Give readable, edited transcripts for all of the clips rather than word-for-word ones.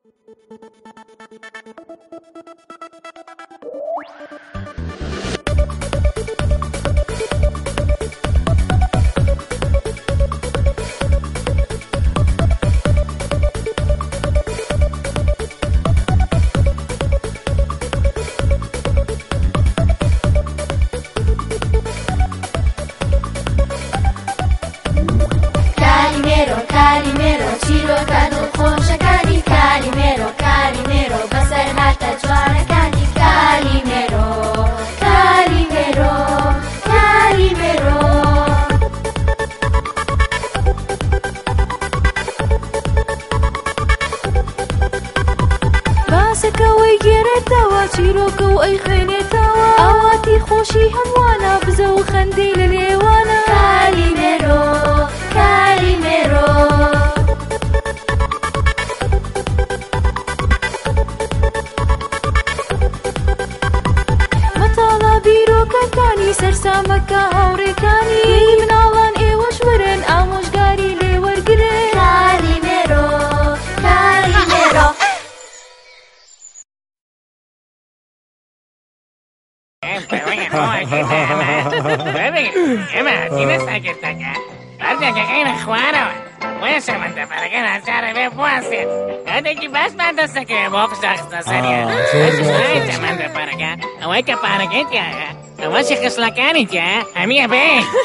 Awas ya kecelakaan ya, Ami apa?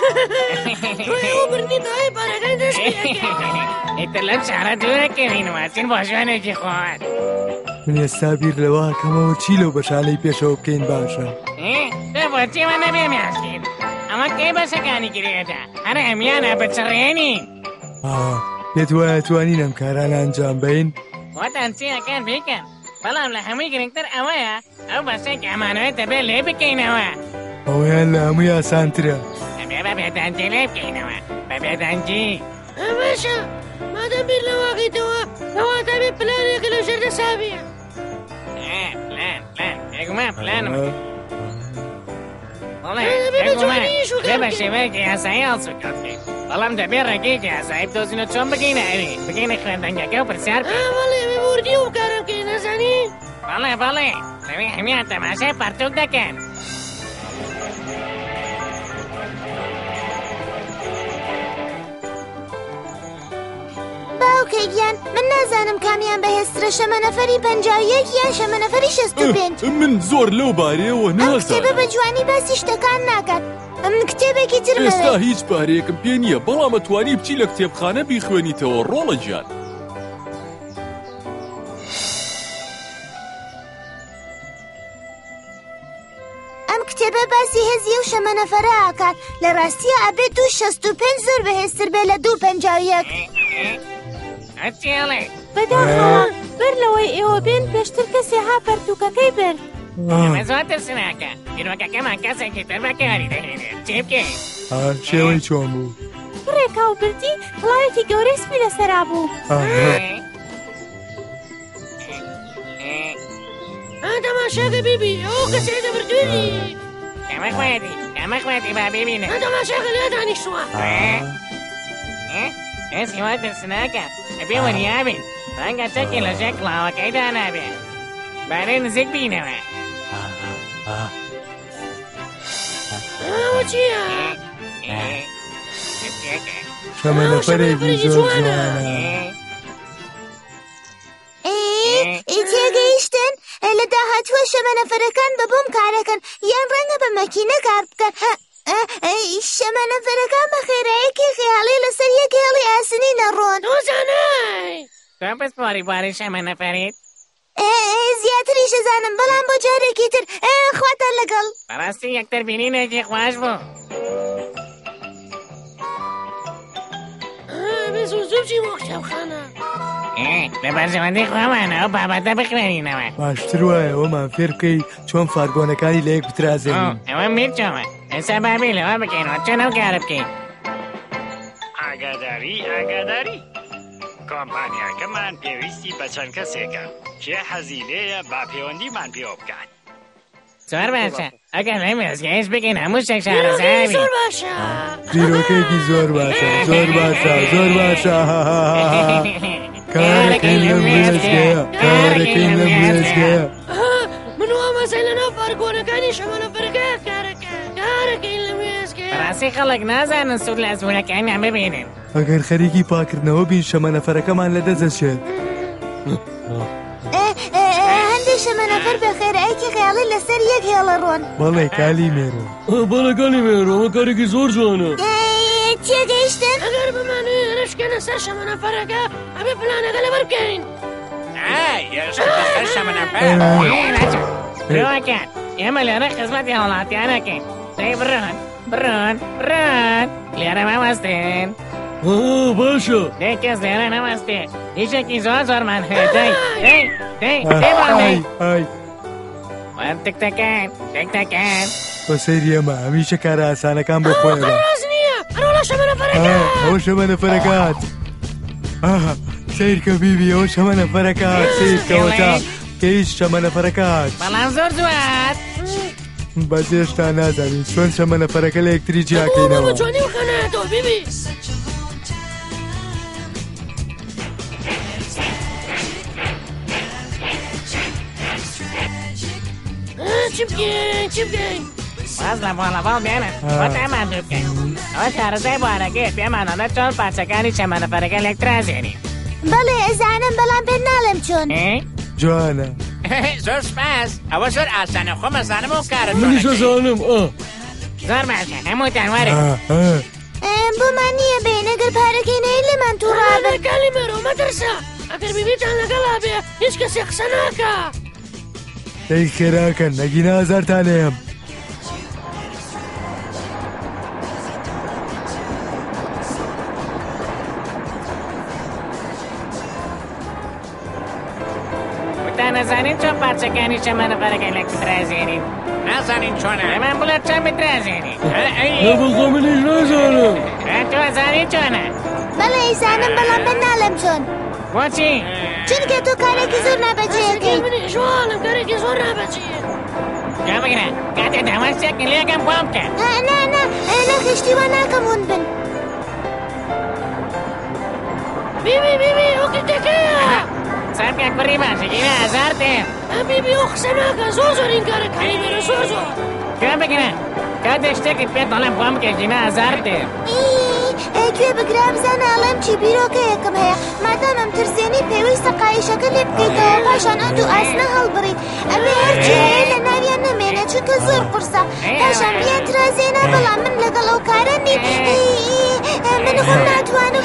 Itulah cara dulu minumasin bosnya jihad. من السابير لواها كما وشيلو بشالي بيشو بكين باشا. ده بوتي وانا بيمياسين. أما كيف بسكاني كريتا؟ أنا أميانا بتسريني. يتواني نمكاران أنجام بين. وتنسي أكان بيكن. بلام لحمي كريكتر أوايا. أو بسك أمانوي تبي ليه بكين أوا. أوه لا أمي أسانترا. بابا تانجي ليه بكين أوا. بابا تانجي. باشا ما دبي لواقي توا. لو تبي بلان يقلو شرد سابيا. بلان. يقوم بلان. والله يقوم. ده بشبك يا سعيد سكتي. والله مدبر رقيق يا سعيد دوزينو تشوم بقينا أبي. بقينا خلنا نجاكو برسار. والله بموردي وكارم كينا زني. والله. نبي حمية تماشى بارتوك ده كان. باوكيان من نازانم كاميان بهسترە شەمەنەفەری 51 یان شەمەنەفەری 65. من زۆر لەو بارەیەوە نازانم. ئەم کتێبە بە جوانی باسی شتەکان ناکات. ئەم کتێبێکی تر ئێستا هیچ پارەیەکم پێ نییە، بەڵام ئەتوانی بچی لە کتێبخانە بیخوێنیتەوە ڕۆڵە گیان. ئەم کتێبە باسی هێزیە و شەمەنەفەرە ئاکات. لە ڕاستیە ئەبێ 265 زۆر بەهێزتر بێ لە 251. أتيالي. بەداخەوە بەر لەوەی ئێوە بێن پێشتر کەسێ ها پەرتووکەکەی برد. ئەمە زۆرتر سناکە. بیرۆکەکەمان کەسێکی تر بەکاری دەهێنێت. چی بکەین؟ شێوەی چۆن بوو؟ بڕێکا و بردی کڵاوێکی گەورەی سپی لەسەرا بوو. تەماشاکە بیبی ئەو کەسێکە بردوونی. ئەمە خوێتی با ببینە. تەماشاکە لێ دانیشتووە. ئێسی واتر سناکە. ئەبێ وەریابین. ڕەنگە چەکی لەژێر کڵاوەکەیدا نابێت. بارێ نزیک بینەوە. ئەوە چییە؟ شەمەنەفەرێکی زۆر جوانە. تێگەیشتن لە داهاتووە شەمەنەفەرەکان بە بۆم کارەکەن یان ڕەنگە بە مەکینە کار بکەن. شەمەنەفەرەکان بە خێراییەکی خەیاڵی لەسەر یەک هێڵی ئاسنی نەڕۆن. نۆزانای تۆ پسپۆری بواری شەمەنەفەریت؟ زیاتری شەزانم بەڵام بۆ جارێکی تر خواتە لەگەڵ. بەڕاستی یەکتر بینینێکی خوش بوو. بێ زوو بچین بۆ کتێبخانە. لە بەرژەوەندەی خۆمانە ئەو بابەتە بخوێنینەوە. باشتر وایە ئەومان فێر بکەی چۆن فارگۆنەکانی لە یەک بترازێنین. ئەوە میرچۆمە. ئێستا بابی لەوە بکەینەوە چۆن ئەو کارە بکەین. ئاگاداری کۆمپانیاکەمان پێویستی بە چەند کەسێکە کێ حەزی لێیە با پەیوەندیمان پێوە بکات. زۆر باشە. ئەگەر لەی مێزگەیش بکەین هەموو شتێک شارەزاوی. زۆر باشە. بیرۆکەیەکی زۆر باشە. کارەکەی لە مێزگەیە کارەکەی لە مێزگەیە من وامەزای لە ناو پارکۆنەکانی شەمەنەفەرەکەیە کارەکەی لە مێزگەیە ڕاستی خەڵک نازانن سوود لە ئەزمونەکانیان ببینن ئەگەر خەریکی پاکردنەوە بین شەمەنەفەرەکەمان لەدەستدەچێت هەندێک شەمەنەفەر بەخێر ئەیکی خەیاڵی لەسەر یەک هێڵە ڕۆن بەڵێ کالی مێرۆ بەڵەکانی مێرۆ ئەمە کارێکی زۆر جوانە چێگەیشتن ئەگەر بمانوێ ڕشکەنە سەر شەمەنەفەرەکە ئەبێ پلانەکە لەبەر بکەین برۆکان ئێمە لێرە خزمەتی هەوڵاتیانەکەین دەی بڕۆن لێرە مەوەستێن باشە دەی کەس لێرە نەوەستێ هیچێکی زۆر زۆرمان هەیە دەی بڕۆن تکتەکان بە سەیری ئەمە هەمیشە کارە ئاسانەکان بۆ خۆیەوە ڕاست نییە ئەرۆڵە شەمەنەفەرەکە ئەوە شەمەنەفەرەکات سیرکە بیبی ئەوە شەمەنەفەرەکات سیرکەوەتا کە هیچ شەمەنەفەرەکات بەڵام زۆر جوات بەس هێشتا نازانین چۆن شەمەنەفەرەکە لە یەکتری جیاکەینەوە جوانی و خەنایەتەوە بیبی چی بکەین باز لە بۆڵەباڵ بێنن وەتامان دوو بکەین ئەوە شارەزای بوارەکەی پێمانەڵە چۆن پارچەکانی شەمەنەفەرەکە لێکترازێنین بەڵێ ئەزانم بەڵام پێ ناڵێم چۆن جوانە زۆر سپاس ئەوە زۆر ئاسانە خۆ مەزانم و کارە منیش ئەزانم زۆر باشە هەمووتان وەرە بۆمان نییە بێن ئەگەر پارەکەی نەی لێمان تووڕابن کالی مێرۆ مەترسە ئەگەر بیبیتان لەگەڵا بێ هیچ کەسێ قسە ناکە دەی خێراکەن نەگینە ئازارتان هەیەم نازانین چۆن پارچەکانی شەمەنەفەرەکە لێکترازێنین نازانین چۆنە ئەمان بڵێت چۆن بترازێنین بەڵام منیش نازانم تۆ زانی چۆنە بەڵێ ئیزانم بەڵام پێ ناڵێم چۆن بۆچی چونکە تۆ کارێکی زۆر نابەجێیەکەی منی ژواڵم کارێکی زۆر نابەجێ جا بگرە کاتێ داوەستێکن لێکەم بۆم بکە نە خشتیوە ناکەم هون بن بیبی ئەو کردەکەیە سامکە کوڕی باشەگیرە ئازار دێم بیبی ئەو قسە ناکە زۆر این کارەکانی مێرە زۆر گوێ بگرە کاتێک شتێکت پێت دەڵێم بۆم بکە ژینە ئازار دێم گوێ بگرە بزانە ئەڵێم چی بیرۆکە یەکەم هەیە مادام ئەم ترسێنی پێویستە قایشەکە لێ بکەیتەوە پاشان ئەو دوو ئاسنە هەڵبڕیت ئەمێ هەرچی هەیە لە ناویان نەمێنێت چونکە زۆر قورسە پاشان بیان ترازێنە بەڵام من لەگەڵ ئەو کارە نی من خۆم ناتوانم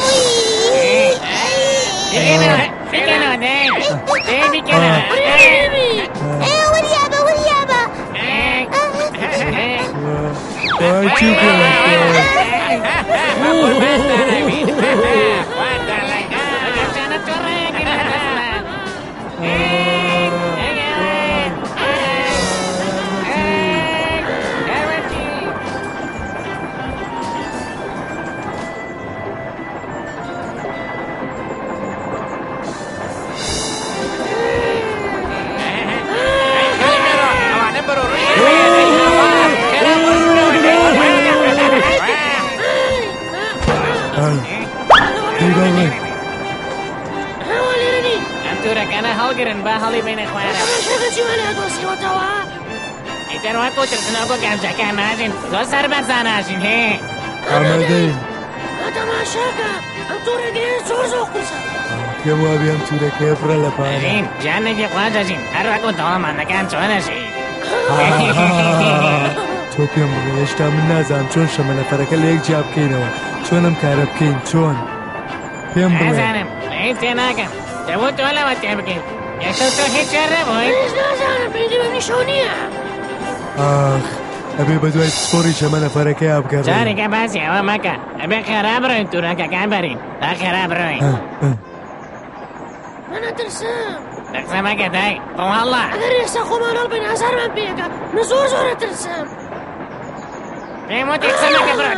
بکەنەوە دەی بکەنەوە وەریابە چی تورەکانە هەڵگرن با هەڵی بینە خوارە ئیتر وەکو ترسنەوەکۆ گەنجەکان ناژین زۆر سەربەرزان ناژین هێ ئامادەین تەماشاکە ئەم تۆرەگەیە زۆر قورسە پێم وابێ ئەم تورەکەیە پڕە لە پارە جانێکی خواجەژین هەر وەکو دەوڵەمانەکان چۆنەژی تۆ پێم بڵێ هێشتا من نازانم چۆن شەمەنەفەرەکە لە یەک جیا بکەینەوە چۆنم کارە بکەین چۆن پێم بڵێ نازانم هیچ تێ ناکەم دەبوو تۆ لەوە تێ بکەین یەکشەو تۆ هیچ شێر نەبووی نازانم پێی بەم نیشەو نییە ئەبێ بەدوای سپۆری شەمەنەفەرەکەی ئابگەڕێن جارێکە باسی ئەوە مەکە ئەبێ خێرا بڕۆین تورەکەکان بەرین تا خێرا بڕۆین منە ترسم دەقسە مەکە دای وەڵڵا ئەگەر ئێستا خۆمان هەڵبین ئازارمان پێەکە من زۆر ترسم پێم وتی قسە مەکە بڕۆ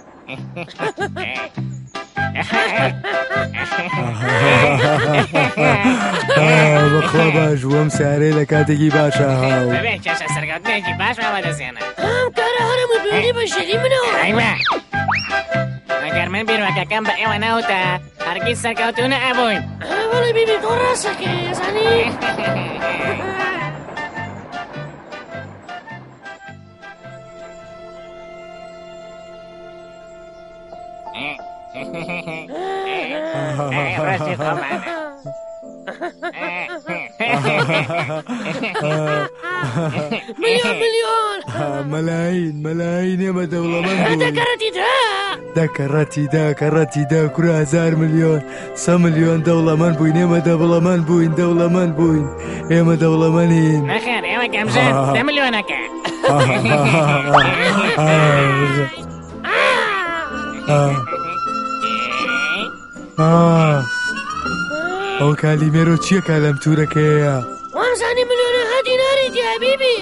دەی بەخوا باش وەم سارەی لە کاتێکی باشە هاو بەبێ کێشە سەرکەوتنێکی باش وەدەزێنە ئەم کارە هەرموو بێنی بە شەری منەوە ئەیوە ئەگەر من بیرۆکەکەم بە ئێوە نەوتە هەرگیز سەرکەوتوو نەئەبووین بەڵێ بیبی تۆ ڕاستەکەی زانی ڕاستی خۆمانە ملیۆن مەلاین ئێمە دەوڵەمەند بووین دەکەڕەتی کەڕەتی دا کورا 1000 ملیۆن 100 ملیۆن دەوڵەمەند بووین ئێمە دەوڵەمەند بووین ئێمە دەوڵەمەندین نەخێر ئێوە گەمژن 10 ملیۆنەکە ئەو کالیمێرۆ چییەکە لەم تورەکەیە وامزانی ملیۆنە هەدی ناریدی حەبیبی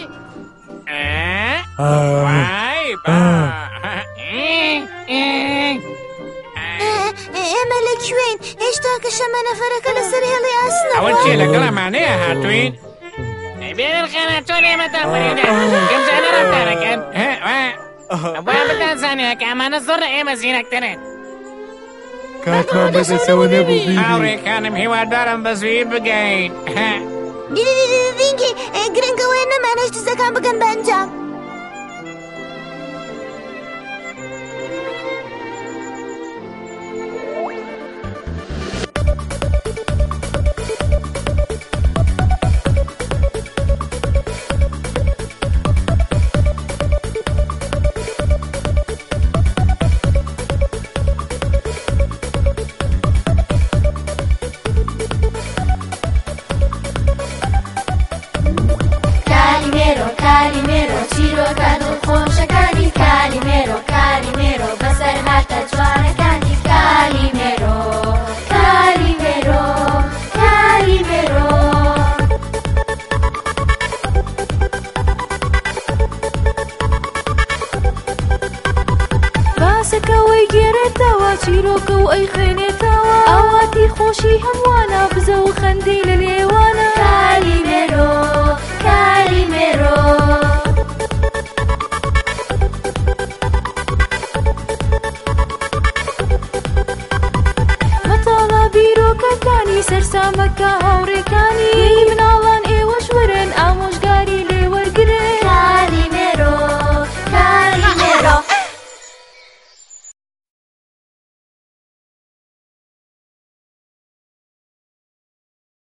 ئێمە لەکوێین هێشتا کە شەمە نەفەرەکە لەسەر هێڵی ئاسنەوە ئەوە چێ لەگەڵەمانەیە هاتوین بێنن خانە چۆن ئێمە تاپەریدا گەمجانە ڕەفتارەکەن بۆیان بتانزانێ کە ئەمانە زۆر ئێمە زیرەکترن کاتمان بەدەسەوە نەبوو بیبی هاوڕێکانم هیوادارم بە زووی بگەین دینگی گرنگەوەی نەمانەش دزەکان بگەن بە ئەنجام کالیمێرۆ چیرۆکە دڵخۆشەکانی کالیمێرۆ بەسەر هاتە جوانەکانی کالیمێرۆ باسەکەوەی گێرێتەوە چیرۆکە و ئەی خوێنێتەوە ئاواتی خۆشی هەمووانە بزە و خەندەی لە لێوانە